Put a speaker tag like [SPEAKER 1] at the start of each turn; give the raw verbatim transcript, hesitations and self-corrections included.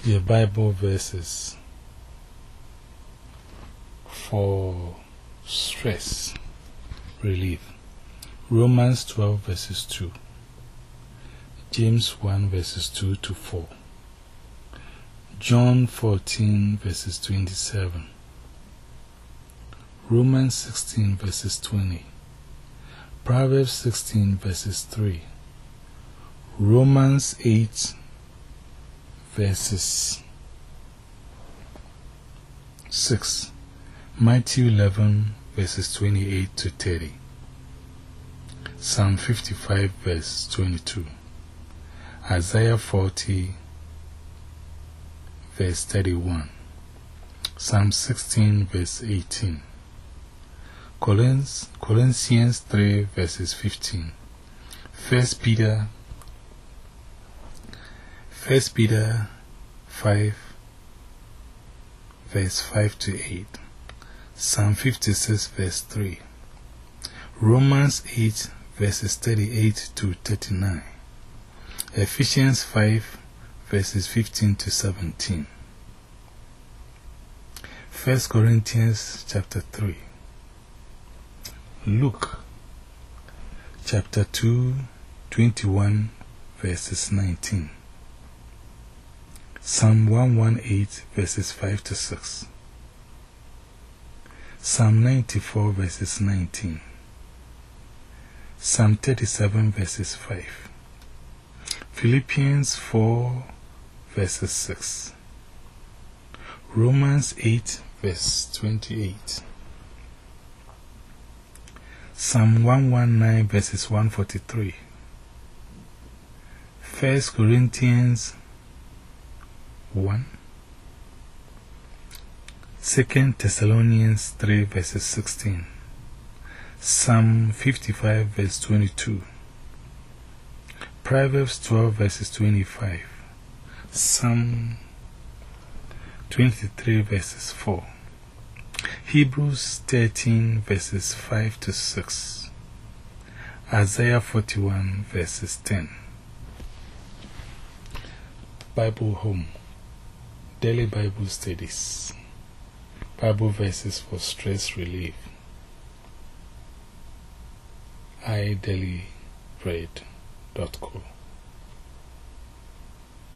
[SPEAKER 1] The Bible verses for stress relief. Romans twelve verses two. James one verses two to four. John fourteen verses twenty-seven. Romans sixteen verses twenty. Proverbs sixteen verses three. Romans eight verses six. Matthew eleven verses twenty-eight to thirty. Psalm fifty-five verse twenty-two. Isaiah forty verse thirty-one. Psalm sixteen verse eighteen. Colossians three verses fifteen. First Peter First Peter five verse five to eight. Psalm fifty-six verse three. Romans eight verses thirty-eight to thirty-nine. Ephesians five verses fifteen to seventeen. First Corinthians chapter three. Luke chapter two, twenty-one verses nineteen. Psalm one eighteen verses five to six. Psalm ninety-four verses nineteen. Psalm thirty-seven verses five. Philippians four verses six. Romans eight verse twenty-eight. Psalm one nineteen verses one forty-three. First Corinthians one. Second Thessalonians three verses sixteen. Psalm fifty-five verse twenty-two. Proverbs twelve verses twenty-five. Psalm twenty-three verses four. Hebrews thirteen verses five to six. Isaiah forty-one verses ten. Bible Home. Daily Bible Studies. Bible verses for stress relief. i daily bread dot co